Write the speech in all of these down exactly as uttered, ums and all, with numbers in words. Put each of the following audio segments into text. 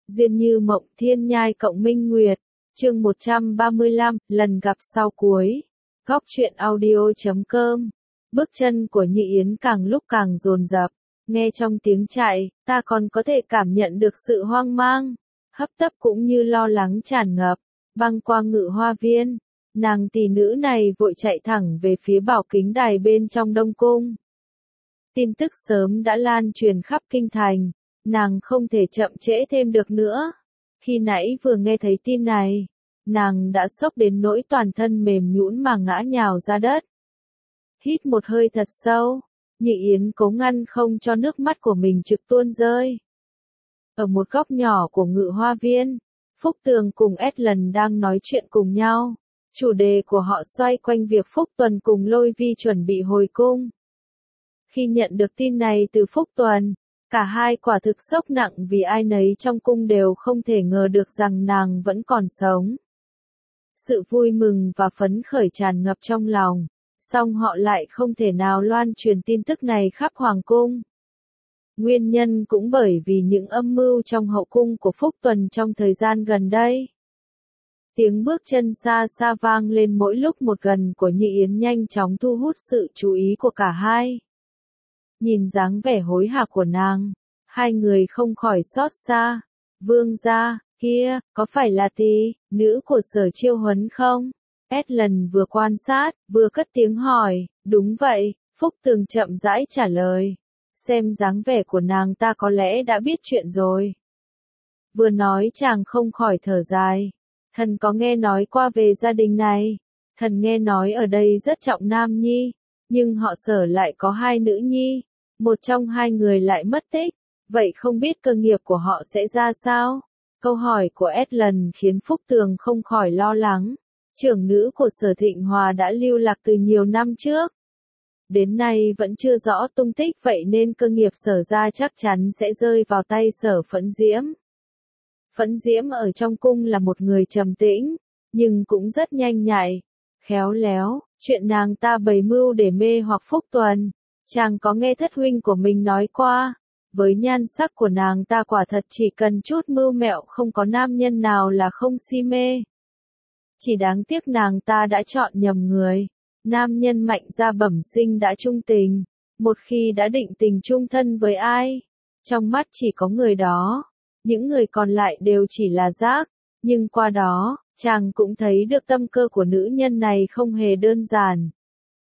Duyên như mộng thiên nhai cộng minh nguyệt. Chương một trăm ba mươi lăm, lần gặp sau cuối. Góc truyện audio chấm com. Bước chân của Nhị Yến càng lúc càng dồn dập. Nghe trong tiếng chạy, ta còn có thể cảm nhận được sự hoang mang, hấp tấp cũng như lo lắng tràn ngập. Băng qua Ngự Hoa Viên, nàng tỷ nữ này vội chạy thẳng về phía bảo kính đài bên trong Đông Cung. Tin tức sớm đã lan truyền khắp kinh thành, nàng không thể chậm trễ thêm được nữa. Khi nãy vừa nghe thấy tin này, nàng đã sốc đến nỗi toàn thân mềm nhũn mà ngã nhào ra đất. Hít một hơi thật sâu, Nhị Yến cố ngăn không cho nước mắt của mình trực tuôn rơi. Ở một góc nhỏ của Ngự Hoa Viên, Phúc Tường cùng Ellen đang nói chuyện cùng nhau. Chủ đề của họ xoay quanh việc Phúc Tuần cùng Lôi Vi chuẩn bị hồi cung. Khi nhận được tin này từ Phúc Tuần, cả hai quả thực sốc nặng vì ai nấy trong cung đều không thể ngờ được rằng nàng vẫn còn sống. Sự vui mừng và phấn khởi tràn ngập trong lòng, song họ lại không thể nào loan truyền tin tức này khắp hoàng cung. Nguyên nhân cũng bởi vì những âm mưu trong hậu cung của Phúc Tuần trong thời gian gần đây. Tiếng bước chân xa xa vang lên mỗi lúc một gần của Nhị Yến nhanh chóng thu hút sự chú ý của cả hai. Nhìn dáng vẻ hối hả của nàng, hai người không khỏi xót xa. Vương gia, kia, có phải là tỷ nữ của Sở Chiêu Huấn không? Ellen vừa quan sát, vừa cất tiếng hỏi. Đúng vậy, Phúc Tường chậm rãi trả lời. Xem dáng vẻ của nàng ta có lẽ đã biết chuyện rồi. Vừa nói chàng không khỏi thở dài. Thần có nghe nói qua về gia đình này. Thần nghe nói ở đây rất trọng nam nhi, nhưng họ Sở lại có hai nữ nhi. Một trong hai người lại mất tích. Vậy không biết cơ nghiệp của họ sẽ ra sao? Câu hỏi của Ellen khiến Phúc Tường không khỏi lo lắng. Trưởng nữ của Sở Thịnh Hòa đã lưu lạc từ nhiều năm trước. Đến nay vẫn chưa rõ tung tích, vậy nên cơ nghiệp Sở gia chắc chắn sẽ rơi vào tay Sở Phẫn Diễm. Phẫn Diễm ở trong cung là một người trầm tĩnh, nhưng cũng rất nhanh nhạy, khéo léo. Chuyện nàng ta bày mưu để mê hoặc Phúc Tuần, chàng có nghe thất huynh của mình nói qua. Với nhan sắc của nàng ta quả thật chỉ cần chút mưu mẹo không có nam nhân nào là không si mê. Chỉ đáng tiếc nàng ta đã chọn nhầm người. Nam nhân Mạnh gia bẩm sinh đã trung tình, một khi đã định tình chung thân với ai, trong mắt chỉ có người đó, những người còn lại đều chỉ là rác. Nhưng qua đó, chàng cũng thấy được tâm cơ của nữ nhân này không hề đơn giản.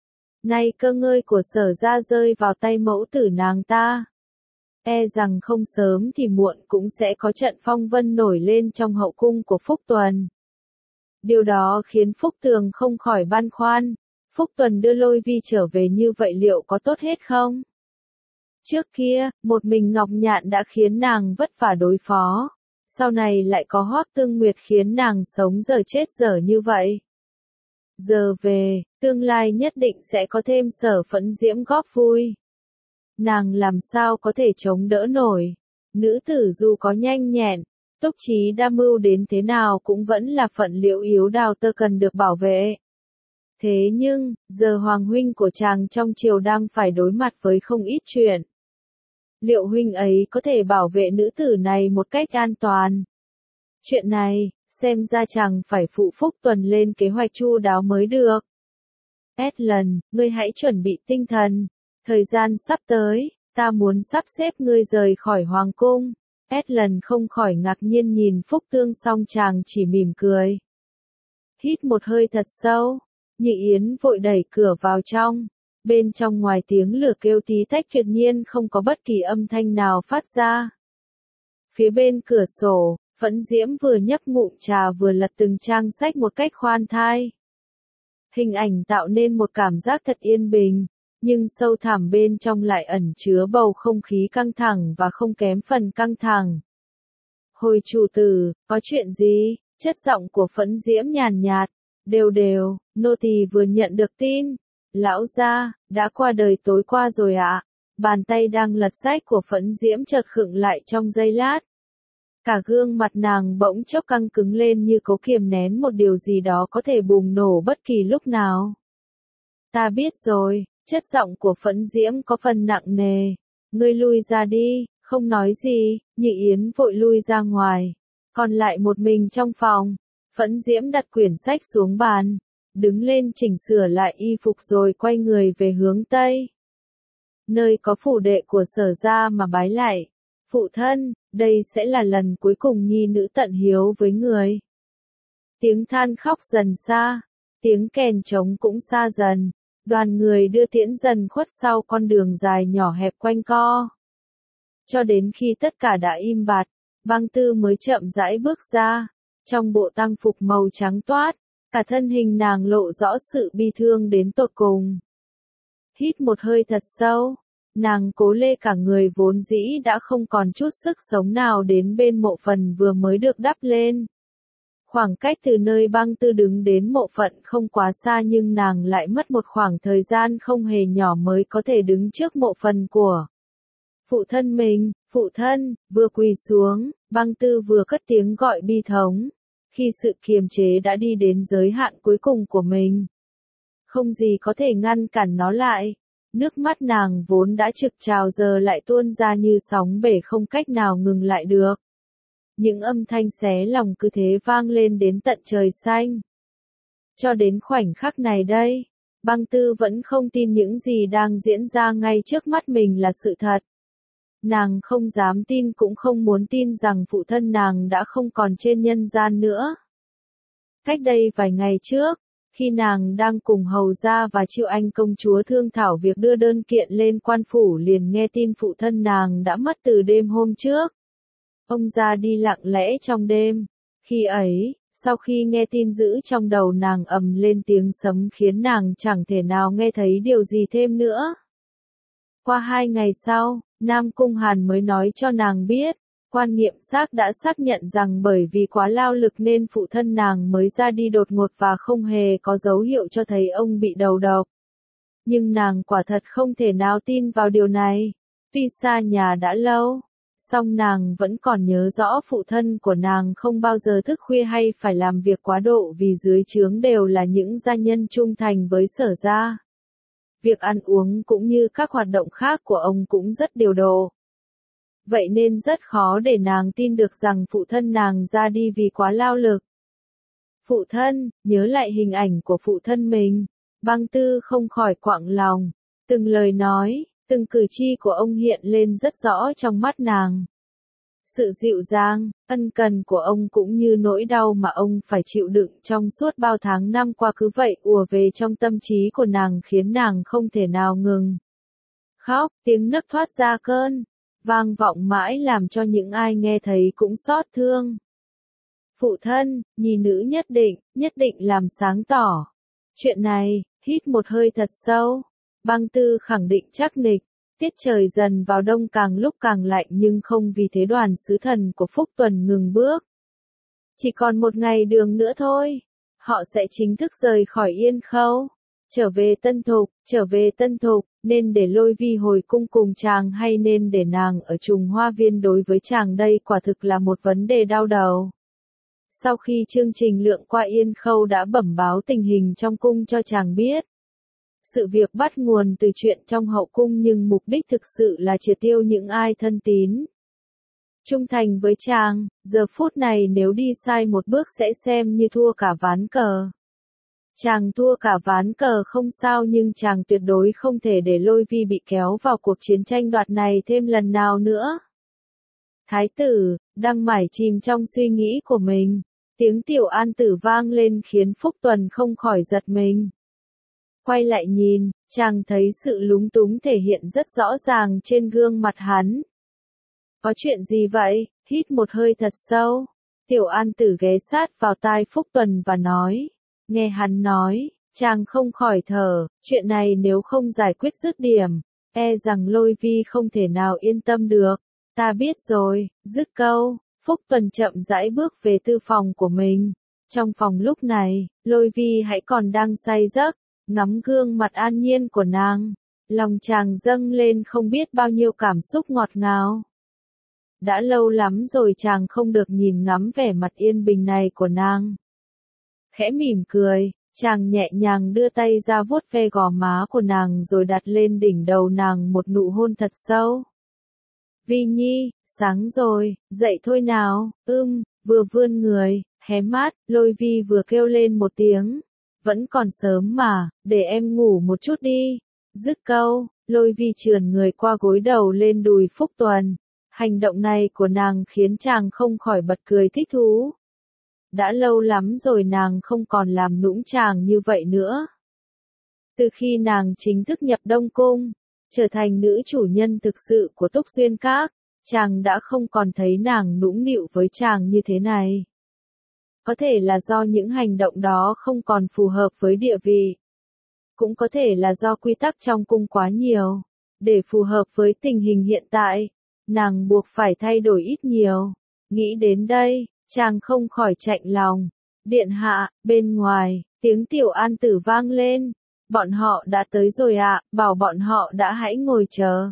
Nay cơ ngơi của Sở gia rơi vào tay mẫu tử nàng ta, e rằng không sớm thì muộn cũng sẽ có trận phong vân nổi lên trong hậu cung của Phúc Tuần. Điều đó khiến Phúc Tường không khỏi băn khoăn. Phúc Tuần đưa Lôi Vi trở về như vậy liệu có tốt hết không? Trước kia, một mình Ngọc Nhạn đã khiến nàng vất vả đối phó. Sau này lại có Hoắc Tương Nguyệt khiến nàng sống giờ chết dở như vậy. Giờ về, tương lai nhất định sẽ có thêm Sở Phẫn Diễm góp vui. Nàng làm sao có thể chống đỡ nổi? Nữ tử dù có nhanh nhẹn, túc trí đa mưu đến thế nào cũng vẫn là phận liễu yếu đào tơ cần được bảo vệ. Thế nhưng, giờ hoàng huynh của chàng trong triều đang phải đối mặt với không ít chuyện. Liệu huynh ấy có thể bảo vệ nữ tử này một cách an toàn? Chuyện này, xem ra chàng phải phụ Phúc Tuần lên kế hoạch chu đáo mới được. Ellen, ngươi hãy chuẩn bị tinh thần. Thời gian sắp tới, ta muốn sắp xếp ngươi rời khỏi hoàng cung. Ellen không khỏi ngạc nhiên nhìn Phúc Tương song chàng chỉ mỉm cười. Hít một hơi thật sâu, Nhị Yến vội đẩy cửa vào trong. Bên trong ngoài tiếng lửa kêu tí tách tuyệt nhiên không có bất kỳ âm thanh nào phát ra. Phía bên cửa sổ, Phẫn Diễm vừa nhấp ngụm trà vừa lật từng trang sách một cách khoan thai. Hình ảnh tạo nên một cảm giác thật yên bình, nhưng sâu thẳm bên trong lại ẩn chứa bầu không khí căng thẳng và không kém phần căng thẳng. Hồi chủ tử, có chuyện gì? Chất giọng của Phẫn Diễm nhàn nhạt, đều đều, nô tỳ vừa nhận được tin. Lão gia, đã qua đời tối qua rồi ạ. Bàn tay đang lật sách của Phẫn Diễm chợt khựng lại trong giây lát. Cả gương mặt nàng bỗng chốc căng cứng lên như cố kiềm nén một điều gì đó có thể bùng nổ bất kỳ lúc nào. Ta biết rồi, chất giọng của Phẫn Diễm có phần nặng nề. Ngươi lui ra đi, không nói gì. Nhị Yến vội lui ra ngoài, còn lại một mình trong phòng. Phẫn Diễm đặt quyển sách xuống bàn, đứng lên chỉnh sửa lại y phục rồi quay người về hướng Tây. Nơi có phủ đệ của Sở gia mà bái lại. Phụ thân, đây sẽ là lần cuối cùng nhi nữ tận hiếu với người. Tiếng than khóc dần xa, tiếng kèn trống cũng xa dần, đoàn người đưa tiễn dần khuất sau con đường dài nhỏ hẹp quanh co. Cho đến khi tất cả đã im bặt, Băng Tư mới chậm rãi bước ra, trong bộ tang phục màu trắng toát, cả thân hình nàng lộ rõ sự bi thương đến tột cùng. Hít một hơi thật sâu, nàng cố lê cả người vốn dĩ đã không còn chút sức sống nào đến bên mộ phần vừa mới được đắp lên. Khoảng cách từ nơi Băng Tư đứng đến mộ phận không quá xa nhưng nàng lại mất một khoảng thời gian không hề nhỏ mới có thể đứng trước mộ phần của phụ thân mình. Phụ thân, vừa quỳ xuống, Băng Tư vừa cất tiếng gọi bi thống, khi sự kiềm chế đã đi đến giới hạn cuối cùng của mình. Không gì có thể ngăn cản nó lại. Nước mắt nàng vốn đã trực trào giờ lại tuôn ra như sóng bể không cách nào ngừng lại được. Những âm thanh xé lòng cứ thế vang lên đến tận trời xanh. Cho đến khoảnh khắc này đây, Băng Tư vẫn không tin những gì đang diễn ra ngay trước mắt mình là sự thật. Nàng không dám tin cũng không muốn tin rằng phụ thân nàng đã không còn trên nhân gian nữa. Cách đây vài ngày trước, khi nàng đang cùng hầu gia và Triệu Anh công chúa thương thảo việc đưa đơn kiện lên quan phủ liền nghe tin phụ thân nàng đã mất từ đêm hôm trước. Ông ra đi lặng lẽ trong đêm. Khi ấy, sau khi nghe tin dữ trong đầu nàng ầm lên tiếng sấm khiến nàng chẳng thể nào nghe thấy điều gì thêm nữa. Qua hai ngày sau, Nam Cung Hàn mới nói cho nàng biết, quan niệm xác đã xác nhận rằng bởi vì quá lao lực nên phụ thân nàng mới ra đi đột ngột và không hề có dấu hiệu cho thấy ông bị đầu độc. Nhưng nàng quả thật không thể nào tin vào điều này. Tuy xa nhà đã lâu, song nàng vẫn còn nhớ rõ phụ thân của nàng không bao giờ thức khuya hay phải làm việc quá độ vì dưới trướng đều là những gia nhân trung thành với Sở gia. Việc ăn uống cũng như các hoạt động khác của ông cũng rất điều độ. Vậy nên rất khó để nàng tin được rằng phụ thân nàng ra đi vì quá lao lực. Phụ thân, nhớ lại hình ảnh của phụ thân mình, Băng Tư không khỏi quặn lòng, từng lời nói, từng cử chỉ của ông hiện lên rất rõ trong mắt nàng. Sự dịu dàng, ân cần của ông cũng như nỗi đau mà ông phải chịu đựng trong suốt bao tháng năm qua cứ vậy ùa về trong tâm trí của nàng khiến nàng không thể nào ngừng. Khóc, tiếng nấc thoát ra cơn, vang vọng mãi làm cho những ai nghe thấy cũng xót thương. Phụ thân, nhi nữ nhất định, nhất định làm sáng tỏ. Chuyện này, hít một hơi thật sâu, Băng Tư khẳng định chắc nịch. Tiết trời dần vào đông càng lúc càng lạnh nhưng không vì thế đoàn sứ thần của Phúc Tuần ngừng bước. Chỉ còn một ngày đường nữa thôi, họ sẽ chính thức rời khỏi Yên Khâu, trở về Tân Thục, trở về Tân Thục, nên để Lôi Vi hồi cung cùng chàng hay nên để nàng ở Trùng Hoa Viên đối với chàng đây quả thực là một vấn đề đau đầu. Sau khi chương trình lượng qua Yên Khâu đã bẩm báo tình hình trong cung cho chàng biết. Sự việc bắt nguồn từ chuyện trong hậu cung nhưng mục đích thực sự là triệt tiêu những ai thân tín. Trung thành với chàng, giờ phút này nếu đi sai một bước sẽ xem như thua cả ván cờ. Chàng thua cả ván cờ không sao nhưng chàng tuyệt đối không thể để Lôi Vi bị kéo vào cuộc chiến tranh đoạt này thêm lần nào nữa. Thái tử, đang mải chìm trong suy nghĩ của mình, tiếng Tiểu An Tử vang lên khiến Phúc Tuần không khỏi giật mình. Quay lại nhìn, chàng thấy sự lúng túng thể hiện rất rõ ràng trên gương mặt hắn. Có chuyện gì vậy? Hít một hơi thật sâu. Tiểu An Tử ghé sát vào tai Phúc Tuần và nói. Nghe hắn nói, chàng không khỏi thở, chuyện này nếu không giải quyết dứt điểm, e rằng Lôi Vi không thể nào yên tâm được. Ta biết rồi, dứt câu, Phúc Tuần chậm rãi bước về tư phòng của mình. Trong phòng lúc này, Lôi Vi hãy còn đang say giấc. Ngắm gương mặt an nhiên của nàng, lòng chàng dâng lên không biết bao nhiêu cảm xúc ngọt ngào. Đã lâu lắm rồi chàng không được nhìn ngắm vẻ mặt yên bình này của nàng. Khẽ mỉm cười, chàng nhẹ nhàng đưa tay ra vuốt ve gò má của nàng rồi đặt lên đỉnh đầu nàng một nụ hôn thật sâu. Vi Nhi, sáng rồi, dậy thôi nào, ưm, vừa vươn người, hé mắt, Lôi Vi vừa kêu lên một tiếng. Vẫn còn sớm mà, để em ngủ một chút đi. Dứt câu, Lôi Vi trườn người qua gối đầu lên đùi Phúc Tuần. Hành động này của nàng khiến chàng không khỏi bật cười thích thú. Đã lâu lắm rồi nàng không còn làm nũng chàng như vậy nữa. Từ khi nàng chính thức nhập Đông Cung, trở thành nữ chủ nhân thực sự của Túc Xuyên Các, chàng đã không còn thấy nàng nũng nịu với chàng như thế này. Có thể là do những hành động đó không còn phù hợp với địa vị. Cũng có thể là do quy tắc trong cung quá nhiều. Để phù hợp với tình hình hiện tại, nàng buộc phải thay đổi ít nhiều. Nghĩ đến đây, chàng không khỏi chạnh lòng. Điện hạ, bên ngoài, tiếng Tiểu An Tử vang lên. Bọn họ đã tới rồi ạ, bảo bọn họ đã hãy ngồi chờ.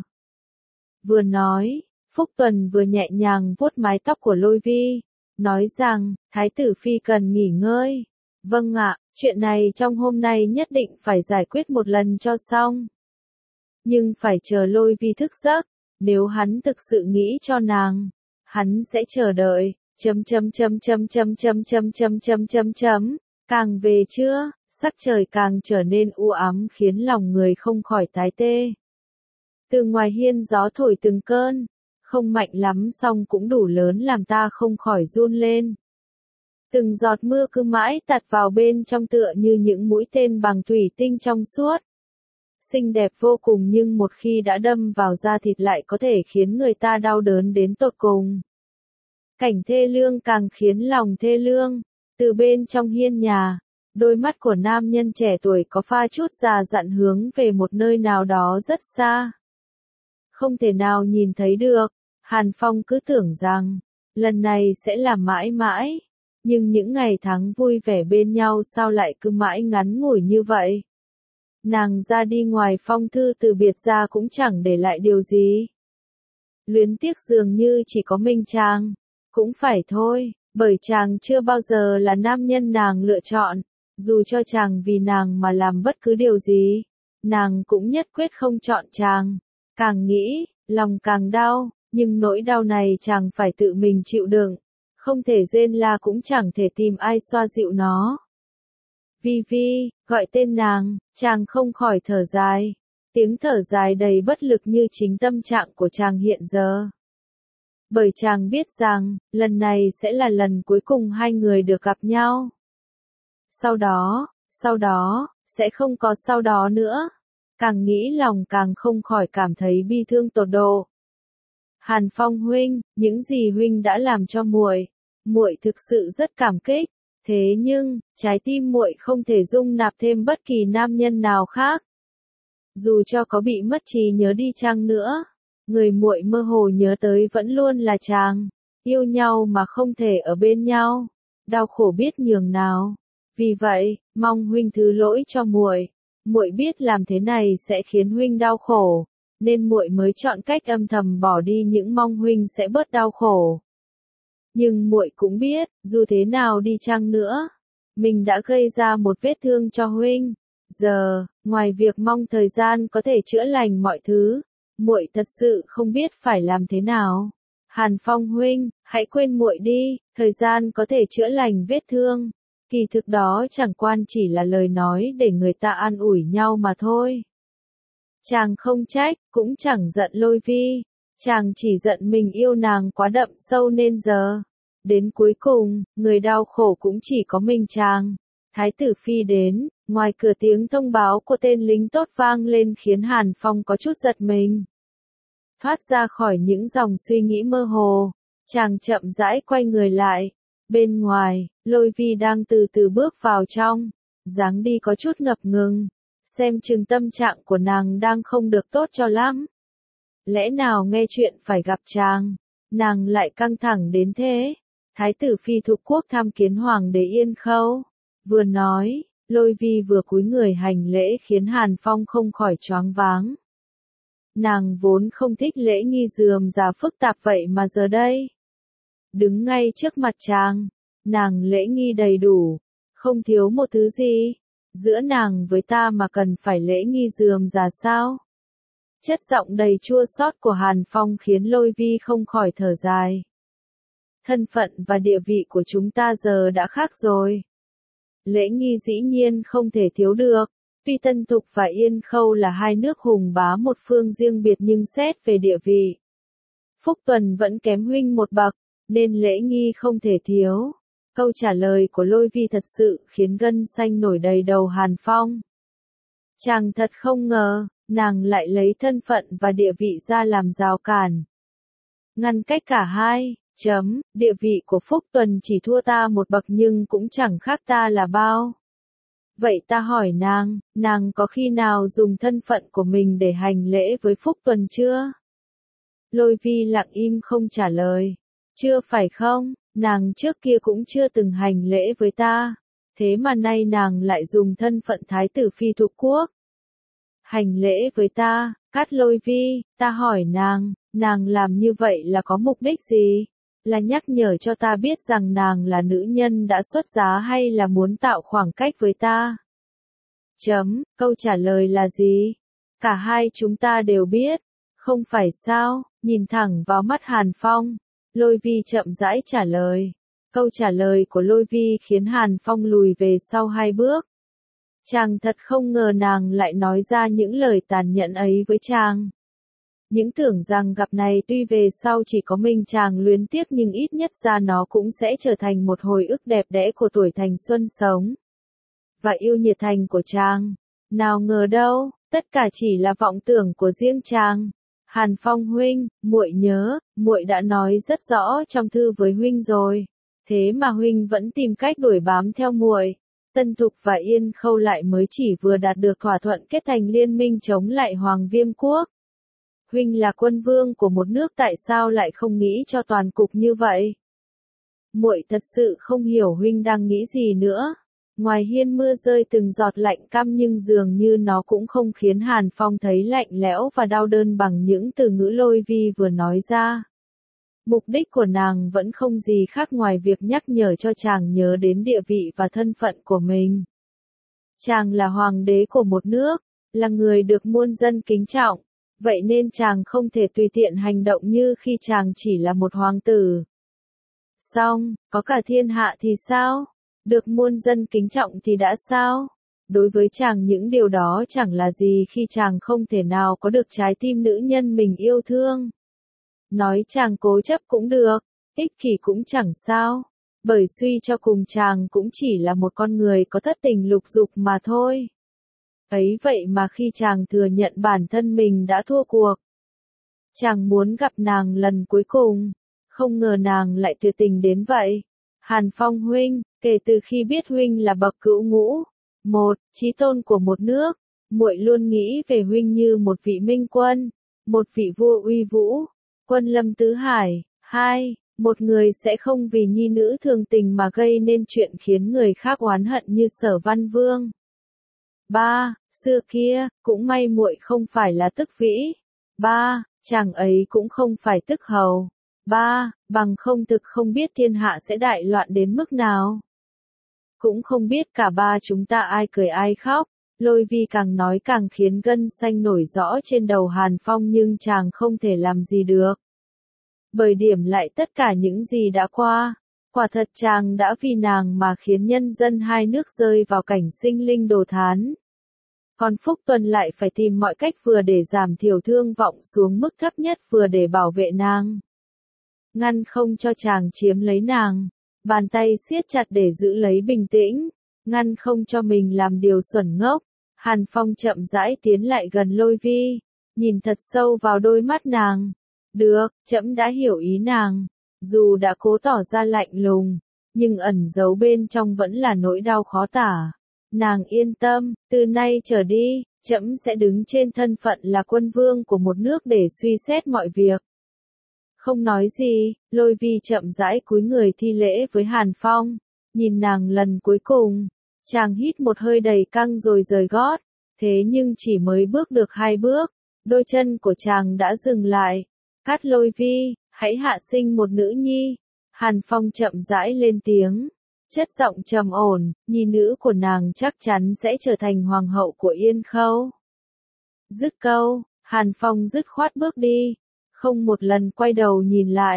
Vừa nói, Phúc Tuần vừa nhẹ nhàng vuốt mái tóc của Lôi Vi, nói rằng, Thái tử Phi cần nghỉ ngơi. Vâng ạ, chuyện này trong hôm nay nhất định phải giải quyết một lần cho xong. Nhưng phải chờ Lôi Vi thức giấc, nếu hắn thực sự nghĩ cho nàng, hắn sẽ chờ đợi, chấm chấm chấm chấm chấm chấm chấm chấm chấm chấm chấm, càng về trưa, sắc trời càng trở nên u ám khiến lòng người không khỏi tái tê. Từ ngoài hiên gió thổi từng cơn, không mạnh lắm song cũng đủ lớn làm ta không khỏi run lên. Từng giọt mưa cứ mãi tạt vào bên trong tựa như những mũi tên bằng thủy tinh trong suốt. Xinh đẹp vô cùng nhưng một khi đã đâm vào da thịt lại có thể khiến người ta đau đớn đến tột cùng. Cảnh thê lương càng khiến lòng thê lương. Từ bên trong hiên nhà, đôi mắt của nam nhân trẻ tuổi có pha chút già dặn hướng về một nơi nào đó rất xa. Không thể nào nhìn thấy được, Hàn Phong cứ tưởng rằng, lần này sẽ là mãi mãi. Nhưng những ngày tháng vui vẻ bên nhau sao lại cứ mãi ngắn ngủi như vậy? Nàng ra đi ngoài phong thư từ biệt ra cũng chẳng để lại điều gì. Luyến tiếc dường như chỉ có mình chàng. Cũng phải thôi, bởi chàng chưa bao giờ là nam nhân nàng lựa chọn. Dù cho chàng vì nàng mà làm bất cứ điều gì, nàng cũng nhất quyết không chọn chàng. Càng nghĩ, lòng càng đau, nhưng nỗi đau này chàng phải tự mình chịu đựng. Không thể rên la cũng chẳng thể tìm ai xoa dịu nó. Vi Vi, gọi tên nàng, chàng không khỏi thở dài. Tiếng thở dài đầy bất lực như chính tâm trạng của chàng hiện giờ. Bởi chàng biết rằng, lần này sẽ là lần cuối cùng hai người được gặp nhau. Sau đó, sau đó, sẽ không có sau đó nữa. Càng nghĩ lòng càng không khỏi cảm thấy bi thương tột độ. Hàn Phong huynh, những gì huynh đã làm cho muội, muội thực sự rất cảm kích. Thế nhưng, trái tim muội không thể dung nạp thêm bất kỳ nam nhân nào khác. Dù cho có bị mất trí nhớ đi chăng nữa, người muội mơ hồ nhớ tới vẫn luôn là chàng. Yêu nhau mà không thể ở bên nhau, đau khổ biết nhường nào. Vì vậy, mong huynh thứ lỗi cho muội. Muội biết làm thế này sẽ khiến huynh đau khổ, nên muội mới chọn cách âm thầm bỏ đi những mong huynh sẽ bớt đau khổ. Nhưng muội cũng biết, dù thế nào đi chăng nữa, mình đã gây ra một vết thương cho huynh. Giờ, ngoài việc mong thời gian có thể chữa lành mọi thứ, muội thật sự không biết phải làm thế nào. Hàn Phong huynh, hãy quên muội đi, thời gian có thể chữa lành vết thương. Kỳ thực đó chẳng quan chỉ là lời nói để người ta an ủi nhau mà thôi. Chàng không trách, cũng chẳng giận Lôi Vi. Chàng chỉ giận mình yêu nàng quá đậm sâu nên giờ. Đến cuối cùng, người đau khổ cũng chỉ có mình chàng. Thái tử Phi đến, ngoài cửa tiếng thông báo của tên lính tốt vang lên khiến Hàn Phong có chút giật mình. Thoát ra khỏi những dòng suy nghĩ mơ hồ, chàng chậm rãi quay người lại. Bên ngoài, Lôi Vi đang từ từ bước vào trong, dáng đi có chút ngập ngừng, xem chừng tâm trạng của nàng đang không được tốt cho lắm. Lẽ nào nghe chuyện phải gặp chàng, nàng lại căng thẳng đến thế? Thái tử Phi thuộc quốc tham kiến Hoàng đế Yên Khâu. Vừa nói, Lôi Vi vừa cúi người hành lễ khiến Hàn Phong không khỏi choáng váng. Nàng vốn không thích lễ nghi rườm rà phức tạp vậy mà giờ đây, đứng ngay trước mặt chàng, nàng lễ nghi đầy đủ, không thiếu một thứ gì. Giữa nàng với ta mà cần phải lễ nghi rườm rà sao? Chất giọng đầy chua xót của Hàn Phong khiến Lôi Vi không khỏi thở dài. thân phận và địa vị của chúng ta giờ đã khác rồi. Lễ nghi dĩ nhiên không thể thiếu được. Tuy Tân Thục và Yên Khâu là hai nước hùng bá một phương riêng biệt nhưng xét về địa vị, Phúc Tuần vẫn kém huynh một bậc, nên lễ nghi không thể thiếu. Câu trả lời của Lôi Vi thật sự khiến gân xanh nổi đầy đầu Hàn Phong. Chàng thật không ngờ, nàng lại lấy thân phận và địa vị ra làm rào cản. Ngăn cách cả hai, chấm, địa vị của Phúc Tuần chỉ thua ta một bậc nhưng cũng chẳng khác ta là bao. Vậy ta hỏi nàng, nàng có khi nào dùng thân phận của mình để hành lễ với Phúc Tuần chưa? Lôi Vi lặng im không trả lời. Chưa phải không, nàng trước kia cũng chưa từng hành lễ với ta. Thế mà nay nàng lại dùng thân phận thái tử phi thuộc quốc. Hành lễ với ta, Cát Lôi Vi, ta hỏi nàng, nàng làm như vậy là có mục đích gì? Là nhắc nhở cho ta biết rằng nàng là nữ nhân đã xuất giá hay là muốn tạo khoảng cách với ta? Chấm, câu trả lời là gì? Cả hai chúng ta đều biết. Không phải sao, nhìn thẳng vào mắt Hàn Phong. Lôi Vi chậm rãi trả lời. Câu trả lời của Lôi Vi khiến Hàn Phong lùi về sau hai bước. Chàng thật không ngờ nàng lại nói ra những lời tàn nhẫn ấy với chàng. Những tưởng rằng gặp này tuy về sau chỉ có mình chàng luyến tiếc nhưng ít nhất ra nó cũng sẽ trở thành một hồi ức đẹp đẽ của tuổi thanh xuân sống. Và yêu nhiệt thành của chàng. Nào ngờ đâu, tất cả chỉ là vọng tưởng của riêng chàng. Hàn Phong huynh, muội nhớ, muội đã nói rất rõ trong thư với huynh rồi. Thế mà huynh vẫn tìm cách đuổi bám theo muội. Tân Thục và Yên Khâu lại mới chỉ vừa đạt được thỏa thuận kết thành liên minh chống lại Hoàng Viêm Quốc. Huynh là quân vương của một nước tại sao lại không nghĩ cho toàn cục như vậy? Muội thật sự không hiểu huynh đang nghĩ gì nữa. Ngoài hiên mưa rơi từng giọt lạnh căm nhưng dường như nó cũng không khiến Hàn Phong thấy lạnh lẽo và đau đớn bằng những từ ngữ Lôi Vi vừa nói ra. Mục đích của nàng vẫn không gì khác ngoài việc nhắc nhở cho chàng nhớ đến địa vị và thân phận của mình. Chàng là hoàng đế của một nước, là người được muôn dân kính trọng, vậy nên chàng không thể tùy tiện hành động như khi chàng chỉ là một hoàng tử. Xong, có cả thiên hạ thì sao? Được muôn dân kính trọng thì đã sao? Đối với chàng những điều đó chẳng là gì khi chàng không thể nào có được trái tim nữ nhân mình yêu thương. Nói chàng cố chấp cũng được, ích kỷ cũng chẳng sao, bởi suy cho cùng chàng cũng chỉ là một con người có thất tình lục dục mà thôi. Ấy vậy mà khi chàng thừa nhận bản thân mình đã thua cuộc, chàng muốn gặp nàng lần cuối cùng, không ngờ nàng lại tuyệt tình đến vậy. Hàn Phong huynh, kể từ khi biết huynh là bậc cửu ngũ, một, chí tôn của một nước, muội luôn nghĩ về huynh như một vị minh quân, một vị vua uy vũ, quân lâm tứ hải, hai, một người sẽ không vì nhi nữ thường tình mà gây nên chuyện khiến người khác oán hận như Sở Văn Vương. ba. Xưa kia, cũng may muội không phải là Tức Vĩ. ba. Chàng ấy cũng không phải Tức Hầu. ba. Bằng không thực không biết thiên hạ sẽ đại loạn đến mức nào. Cũng không biết cả ba chúng ta ai cười ai khóc. Lôi Vi càng nói càng khiến gân xanh nổi rõ trên đầu Hàn Phong nhưng chàng không thể làm gì được. Bởi điểm lại tất cả những gì đã qua, quả thật chàng đã vì nàng mà khiến nhân dân hai nước rơi vào cảnh sinh linh đồ thán. Còn Phúc Tuần lại phải tìm mọi cách vừa để giảm thiểu thương vọng xuống mức thấp nhất vừa để bảo vệ nàng. Ngăn không cho chàng chiếm lấy nàng, bàn tay siết chặt để giữ lấy bình tĩnh, ngăn không cho mình làm điều xuẩn ngốc. Hàn Phong chậm rãi tiến lại gần Lôi Vi, nhìn thật sâu vào đôi mắt nàng. Được, trẫm đã hiểu ý nàng. Dù đã cố tỏ ra lạnh lùng, nhưng ẩn giấu bên trong vẫn là nỗi đau khó tả. Nàng yên tâm, từ nay trở đi, trẫm sẽ đứng trên thân phận là quân vương của một nước để suy xét mọi việc. Không nói gì, Lôi Vi chậm rãi cúi người thi lễ với Hàn Phong, nhìn nàng lần cuối cùng. Chàng hít một hơi đầy căng rồi rời gót, thế nhưng chỉ mới bước được hai bước, đôi chân của chàng đã dừng lại. Cát Lôi Vi, hãy hạ sinh một nữ nhi. Hàn Phong chậm rãi lên tiếng, chất giọng trầm ổn, nhi nữ của nàng chắc chắn sẽ trở thành hoàng hậu của Yên Khâu. Dứt câu, Hàn Phong dứt khoát bước đi, không một lần quay đầu nhìn lại.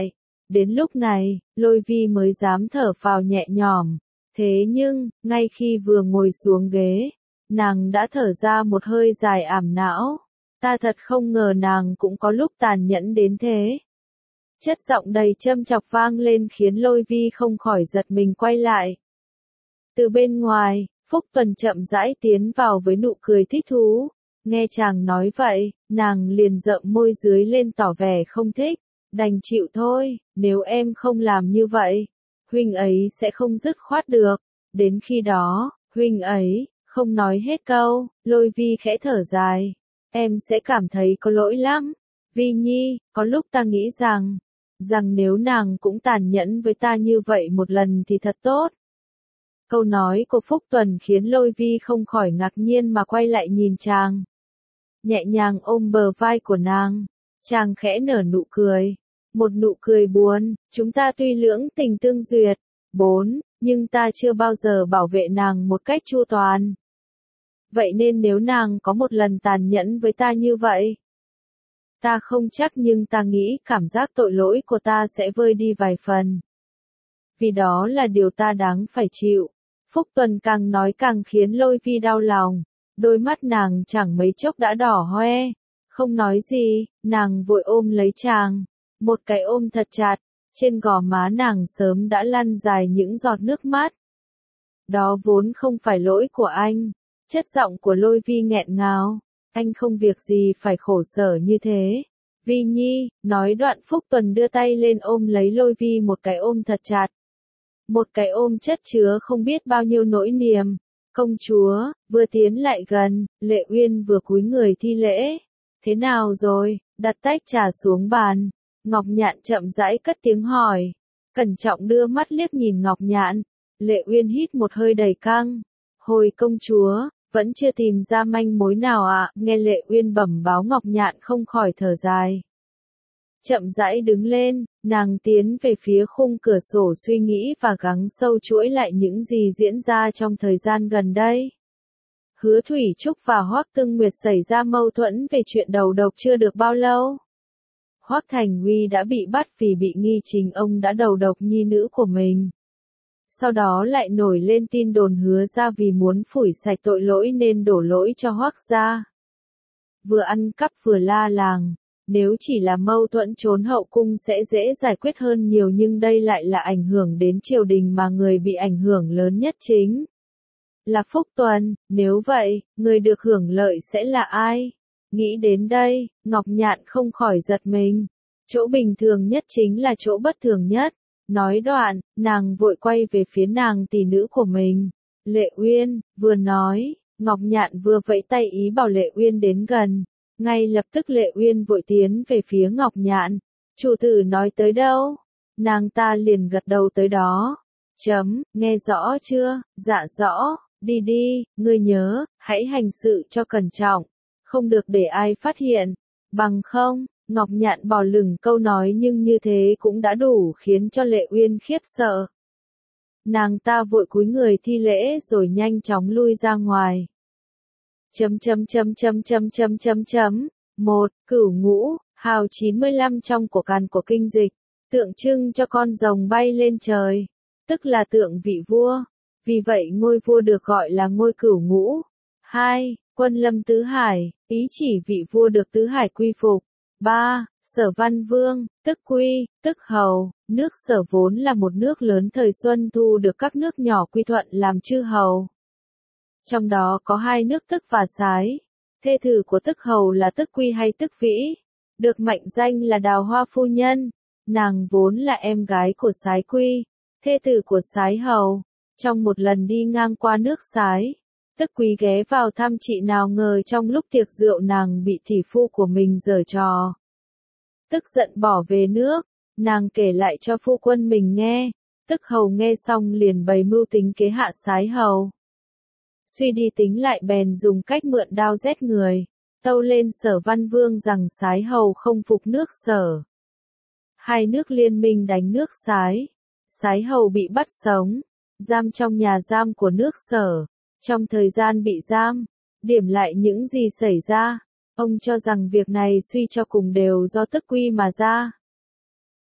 Đến lúc này, Lôi Vi mới dám thở phào nhẹ nhõm. Thế nhưng, ngay khi vừa ngồi xuống ghế, nàng đã thở ra một hơi dài ảm não. Ta thật không ngờ nàng cũng có lúc tàn nhẫn đến thế. Chất giọng đầy châm chọc vang lên khiến Lôi Vi không khỏi giật mình quay lại. Từ bên ngoài, Phúc Tuần chậm rãi tiến vào với nụ cười thích thú. Nghe chàng nói vậy, nàng liền rợm môi dưới lên tỏ vẻ không thích. Đành chịu thôi, nếu em không làm như vậy, huynh ấy sẽ không dứt khoát được. Đến khi đó, huynh ấy, không nói hết câu, Lôi Vi khẽ thở dài. Em sẽ cảm thấy có lỗi lắm. Vi Nhi, có lúc ta nghĩ rằng, rằng nếu nàng cũng tàn nhẫn với ta như vậy một lần thì thật tốt. Câu nói của Phúc Tuần khiến Lôi Vi không khỏi ngạc nhiên mà quay lại nhìn chàng. Nhẹ nhàng ôm bờ vai của nàng, chàng khẽ nở nụ cười. Một nụ cười buồn, chúng ta tuy lưỡng tình tương duyệt, bốn, nhưng ta chưa bao giờ bảo vệ nàng một cách chu toàn. Vậy nên nếu nàng có một lần tàn nhẫn với ta như vậy, ta không chắc nhưng ta nghĩ cảm giác tội lỗi của ta sẽ vơi đi vài phần. Vì đó là điều ta đáng phải chịu. Phúc Tuần càng nói càng khiến Lôi Vi đau lòng, đôi mắt nàng chẳng mấy chốc đã đỏ hoe. Không nói gì, nàng vội ôm lấy chàng. Một cái ôm thật chặt, trên gò má nàng sớm đã lăn dài những giọt nước mắt. Đó vốn không phải lỗi của anh. Chất giọng của Lôi Vi nghẹn ngào. Anh không việc gì phải khổ sở như thế. Vi Nhi, nói đoạn Phúc Tuần đưa tay lên ôm lấy Lôi Vi một cái ôm thật chặt. Một cái ôm chất chứa không biết bao nhiêu nỗi niềm. Công chúa, vừa tiến lại gần, Lệ Uyên vừa cúi người thi lễ. Thế nào rồi, đặt tách trà xuống bàn. Ngọc Nhạn chậm rãi cất tiếng hỏi. Cẩn trọng đưa mắt liếc nhìn Ngọc Nhạn. Lệ Uyên hít một hơi đầy căng. Hồi công chúa, vẫn chưa tìm ra manh mối nào ạ. À? Nghe Lệ Uyên bẩm báo Ngọc Nhạn không khỏi thở dài. Chậm rãi đứng lên, nàng tiến về phía khung cửa sổ suy nghĩ và gắng sâu chuỗi lại những gì diễn ra trong thời gian gần đây. Hứa Thủy Trúc và Hoắc Tương Nguyệt xảy ra mâu thuẫn về chuyện đầu độc chưa được bao lâu. Hoắc Thành Huy đã bị bắt vì bị nghi Trình ông đã đầu độc nhi nữ của mình. Sau đó lại nổi lên tin đồn Hứa gia vì muốn phủi sạch tội lỗi nên đổ lỗi cho Hoắc gia. Vừa ăn cắp vừa la làng, nếu chỉ là mâu thuẫn trốn hậu cung sẽ dễ giải quyết hơn nhiều nhưng đây lại là ảnh hưởng đến triều đình mà người bị ảnh hưởng lớn nhất chính là Phúc Tuần. Nếu vậy, người được hưởng lợi sẽ là ai? Nghĩ đến đây, Ngọc Nhạn không khỏi giật mình. Chỗ bình thường nhất chính là chỗ bất thường nhất. Nói đoạn, nàng vội quay về phía nàng tỷ nữ của mình. Lệ Uyên, vừa nói, Ngọc Nhạn vừa vẫy tay ý bảo Lệ Uyên đến gần. Ngay lập tức Lệ Uyên vội tiến về phía Ngọc Nhạn. Chủ tử nói tới đâu? Nàng ta liền gật đầu tới đó. Chấm, nghe rõ chưa? Dạ rõ, đi đi, ngươi nhớ, hãy hành sự cho cẩn trọng. Không được để ai phát hiện. Bằng không, Ngọc Nhạn bỏ lửng câu nói nhưng như thế cũng đã đủ khiến cho Lệ Uyên khiếp sợ. Nàng ta vội cúi người thi lễ rồi nhanh chóng lui ra ngoài. Chấm chấm chấm chấm chấm chấm chấm chấm. Một, Cửu Ngũ, hào chín mươi lăm trong của càn của kinh dịch, tượng trưng cho con rồng bay lên trời, tức là tượng vị vua. Vì vậy ngôi vua được gọi là ngôi Cửu Ngũ. Hai, Quân lâm tứ hải, ý chỉ vị vua được tứ hải quy phục. Ba, Sở Văn Vương, tức Quy, tức Hầu, nước Sở vốn là một nước lớn thời Xuân Thu được các nước nhỏ quy thuận làm chư hầu. Trong đó có hai nước Tức và Sái. Thê tử của Tức Hầu là Tức Quy hay Tức Vĩ, được mệnh danh là Đào Hoa Phu Nhân. Nàng vốn là em gái của Sái Quy, thê tử của Sái Hầu. Trong một lần đi ngang qua nước Sái, Tức Quý ghé vào thăm chị nào ngờ trong lúc tiệc rượu nàng bị tỷ phu của mình giở trò. Tức giận bỏ về nước, nàng kể lại cho phu quân mình nghe. Tức Hầu nghe xong liền bày mưu tính kế hạ Sái Hầu. Suy đi tính lại bèn dùng cách mượn đao giết người, tâu lên Sở Văn Vương rằng Sái Hầu không phục nước Sở. Hai nước liên minh đánh nước Sái. Sái Hầu bị bắt sống, giam trong nhà giam của nước Sở. Trong thời gian bị giam, điểm lại những gì xảy ra, ông cho rằng việc này suy cho cùng đều do Tức Quy mà ra.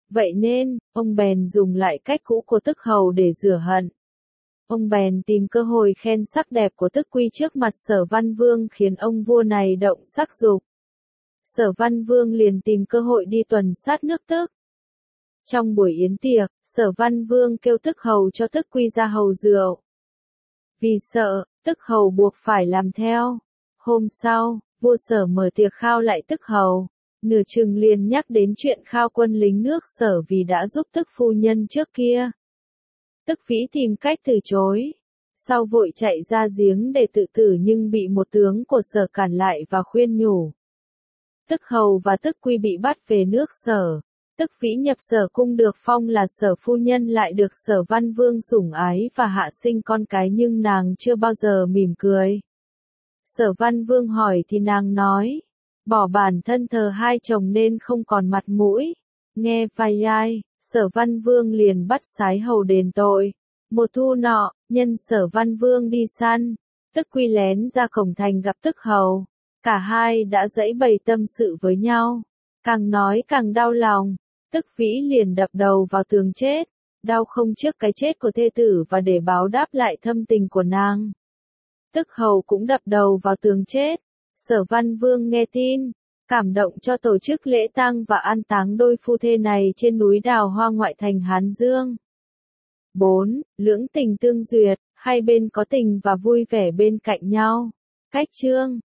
Vậy nên, ông bèn dùng lại cách cũ của Tức Hầu để rửa hận. Ông bèn tìm cơ hội khen sắc đẹp của Tức Quy trước mặt Sở Văn Vương khiến ông vua này động sắc dục. Sở Văn Vương liền tìm cơ hội đi tuần sát nước Tức. Trong buổi yến tiệc, Sở Văn Vương kêu Tức Hầu cho Tức Quy ra hầu rượu. Vì sợ, Tức Hầu buộc phải làm theo. Hôm sau, vua Sở mở tiệc khao lại Tức Hầu. Nửa chừng liền nhắc đến chuyện khao quân lính nước Sở vì đã giúp Tức phu nhân trước kia. Tức Vĩ tìm cách từ chối. Sau vội chạy ra giếng để tự tử nhưng bị một tướng của Sở cản lại và khuyên nhủ. Tức Hầu và Tức Quy bị bắt về nước Sở. Tức Vĩ nhập Sở cung được phong là Sở phu nhân lại được Sở Văn Vương sủng ái và hạ sinh con cái nhưng nàng chưa bao giờ mỉm cười. Sở Văn Vương hỏi thì nàng nói, bỏ bản thân thờ hai chồng nên không còn mặt mũi. Nghe vai ai, Sở Văn Vương liền bắt sái hầu đền tội. Một thu nọ, nhân Sở Văn Vương đi săn, Tức Quy lén ra cổng thành gặp Tức Hầu. Cả hai đã giãy bày tâm sự với nhau. Càng nói càng đau lòng. Tức Vĩ liền đập đầu vào tường chết. Đau không trước cái chết của thê tử và để báo đáp lại thâm tình của nàng. Tức Hầu cũng đập đầu vào tường chết. Sở Văn Vương nghe tin, cảm động cho tổ chức lễ tang và an táng đôi phu thê này trên núi Đào Hoa ngoại thành Hán Dương. bốn. Lưỡng tình tương duyệt, hai bên có tình và vui vẻ bên cạnh nhau. Cách chương